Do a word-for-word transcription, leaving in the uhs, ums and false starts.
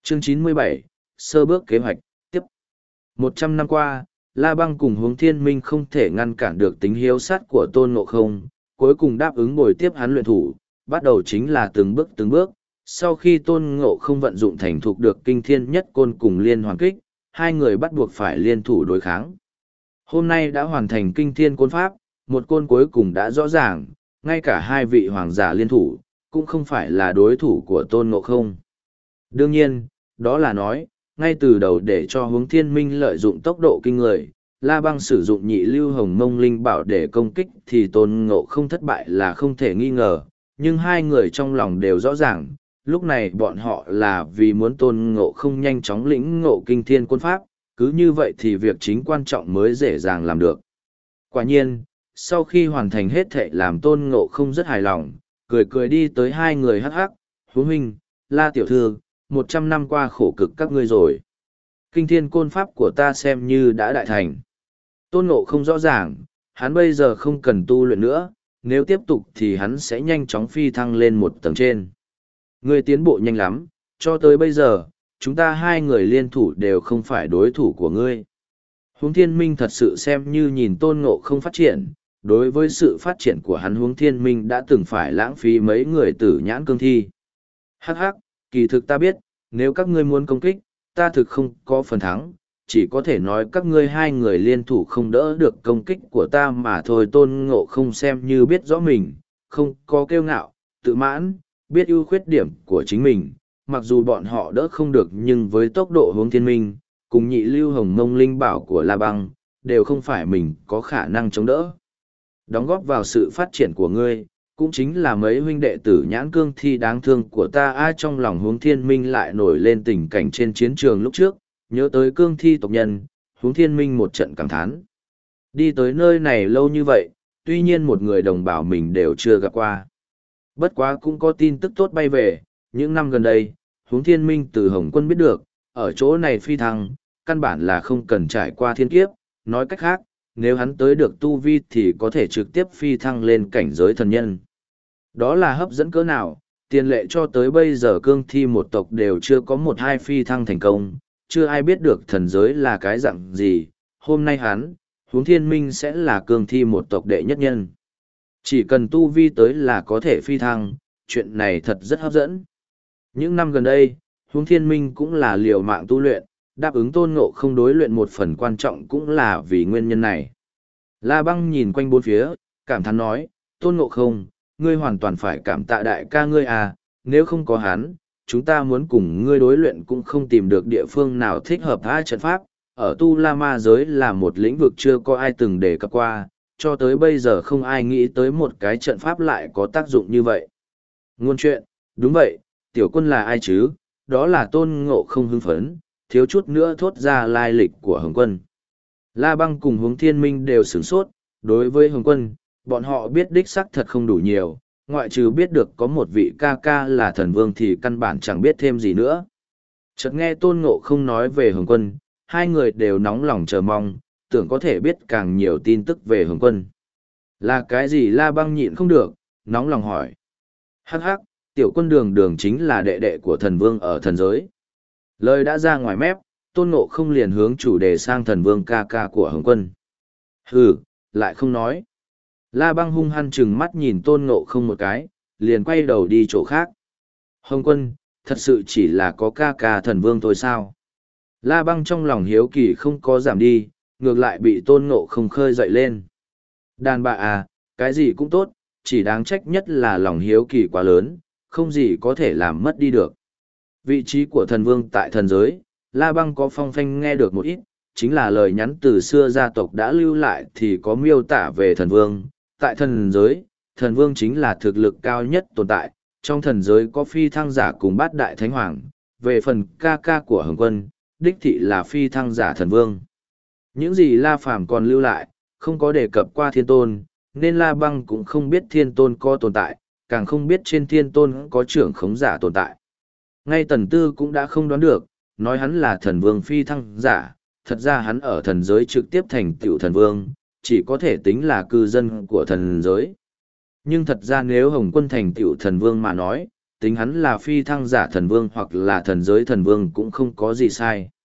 Chương chín mươi bảy, sơ bước kế hoạch, tiếp. Một trăm năm qua, La Băng cùng Hướng Thiên Minh không thể ngăn cản được tính hiếu sát của Tôn Ngộ Không, cuối cùng đáp ứng bồi tiếp hắn luyện thủ, bắt đầu chính là từng bước từng bước. Sau khi Tôn Ngộ Không vận dụng thành thục được kinh thiên nhất côn cùng liên hoàn kích, hai người bắt buộc phải liên thủ đối kháng. Hôm nay đã hoàn thành kinh thiên côn pháp, một côn cuối cùng đã rõ ràng, ngay cả hai vị hoàng giả liên thủ, cũng không phải là đối thủ của Tôn Ngộ Không. Đương nhiên, đó là nói, ngay từ đầu để cho Hướng Thiên Minh lợi dụng tốc độ kinh người, La Băng sử dụng nhị lưu hồng mông linh bảo để công kích thì Tôn Ngộ Không thất bại là không thể nghi ngờ, nhưng hai người trong lòng đều rõ ràng, lúc này bọn họ là vì muốn Tôn Ngộ Không nhanh chóng lĩnh ngộ kinh thiên quân pháp, cứ như vậy thì việc chính quan trọng mới dễ dàng làm được. Quả nhiên, sau khi hoàn thành hết thệ làm Tôn Ngộ Không rất hài lòng, cười cười đi tới hai người hắc hắc, Hướng huynh, La tiểu thư, một trăm năm qua khổ cực các ngươi rồi. Kinh thiên côn pháp của ta xem như đã đại thành. Tôn Ngộ Không rõ ràng, hắn bây giờ không cần tu luyện nữa, nếu tiếp tục thì hắn sẽ nhanh chóng phi thăng lên một tầng trên. Ngươi tiến bộ nhanh lắm, cho tới bây giờ, chúng ta hai người liên thủ đều không phải đối thủ của ngươi. Hướng Thiên Minh thật sự xem như nhìn Tôn Ngộ Không phát triển, đối với sự phát triển của hắn Hướng Thiên Minh đã từng phải lãng phí mấy người tử nhãn cương thi. Hắc hắc, kỳ thực ta biết, nếu các ngươi muốn công kích, ta thực không có phần thắng, chỉ có thể nói các ngươi hai người liên thủ không đỡ được công kích của ta mà thôi. Tôn Ngộ Không xem như biết rõ mình, không có kiêu ngạo, tự mãn, biết ưu khuyết điểm của chính mình, mặc dù bọn họ đỡ không được nhưng với tốc độ Hướng Thiên Minh, cùng nhị lưu hồng mông linh bảo của La Băng, đều không phải mình có khả năng chống đỡ. Đóng góp vào sự phát triển của ngươi, cũng chính là mấy huynh đệ tử nhãn cương thi đáng thương của ta. Ai trong lòng Hướng Thiên Minh lại nổi lên tình cảnh trên chiến trường lúc trước, nhớ tới cương thi tộc nhân, Hướng Thiên Minh một trận cảm thán. Đi tới nơi này lâu như vậy, tuy nhiên một người đồng bào mình đều chưa gặp qua. Bất quá cũng có tin tức tốt bay về, những năm gần đây, Hướng Thiên Minh từ Hồng Quân biết được, ở chỗ này phi thăng, căn bản là không cần trải qua thiên kiếp, nói cách khác, nếu hắn tới được tu vi thì có thể trực tiếp phi thăng lên cảnh giới thần nhân. Đó là hấp dẫn cỡ nào, tiền lệ cho tới bây giờ cương thi một tộc đều chưa có một hai phi thăng thành công, chưa ai biết được thần giới là cái dạng gì. Hôm nay hắn, Hướng Thiên Minh sẽ là cương thi một tộc đệ nhất nhân. Chỉ cần tu vi tới là có thể phi thăng, chuyện này thật rất hấp dẫn. Những năm gần đây, Hướng Thiên Minh cũng là liều mạng tu luyện, đáp ứng Tôn Ngộ Không đối luyện một phần quan trọng cũng là vì nguyên nhân này. La Băng nhìn quanh bốn phía, cảm thán nói, Tôn Ngộ Không, ngươi hoàn toàn phải cảm tạ đại ca ngươi à, nếu không có hắn, chúng ta muốn cùng ngươi đối luyện cũng không tìm được địa phương nào thích hợp hai trận pháp. Ở Tu La Ma giới là một lĩnh vực chưa có ai từng đề cập qua, cho tới bây giờ không ai nghĩ tới một cái trận pháp lại có tác dụng như vậy. Ngôn chuyện, đúng vậy, tiểu quân là ai chứ? Đó là Tôn Ngộ Không hưng phấn, thiếu chút nữa thốt ra lai lịch của Hồng Quân. La Băng cùng Hướng Thiên Minh đều sửng sốt, đối với Hồng Quân, bọn họ biết đích xác thật không đủ nhiều, ngoại trừ biết được có một vị ca ca là thần vương thì căn bản chẳng biết thêm gì nữa. Chợt nghe Tôn Ngộ Không nói về Hồng Quân, hai người đều nóng lòng chờ mong, tưởng có thể biết càng nhiều tin tức về Hồng Quân. Là cái gì? La Băng nhịn không được, nóng lòng hỏi. Hắc hắc, tiểu quân đường đường chính là đệ đệ của thần vương ở thần giới. Lời đã ra ngoài mép, Tôn Ngộ Không liền hướng chủ đề sang thần vương ca ca của Hồng Quân. Hừ, lại không nói. La Băng hung hăng chừng mắt nhìn Tôn Ngộ Không một cái, liền quay đầu đi chỗ khác. Hồng Quân, thật sự chỉ là có ca ca thần vương thôi sao? La Băng trong lòng hiếu kỳ không có giảm đi, ngược lại bị Tôn Ngộ Không khơi dậy lên. Đàn bà à, cái gì cũng tốt, chỉ đáng trách nhất là lòng hiếu kỳ quá lớn, không gì có thể làm mất đi được. Vị trí của thần vương tại thần giới, La Băng có phong phanh nghe được một ít, chính là lời nhắn từ xưa gia tộc đã lưu lại thì có miêu tả về thần vương. Tại thần giới, thần vương chính là thực lực cao nhất tồn tại, trong thần giới có phi thăng giả cùng bát đại thánh hoàng, về phần ca ca của Hồng Quân, đích thị là phi thăng giả thần vương. Những gì La Phàm còn lưu lại, không có đề cập qua thiên tôn, nên La Băng cũng không biết thiên tôn có tồn tại, càng không biết trên thiên tôn có trưởng khống giả tồn tại. Ngay Tần Tư cũng đã không đoán được, nói hắn là thần vương phi thăng giả, thật ra hắn ở thần giới trực tiếp thành tựu thần vương, chỉ có thể tính là cư dân của thần giới. Nhưng thật ra nếu Hồng Quân thành tựu thần vương mà nói, tính hắn là phi thăng giả thần vương hoặc là thần giới thần vương cũng không có gì sai.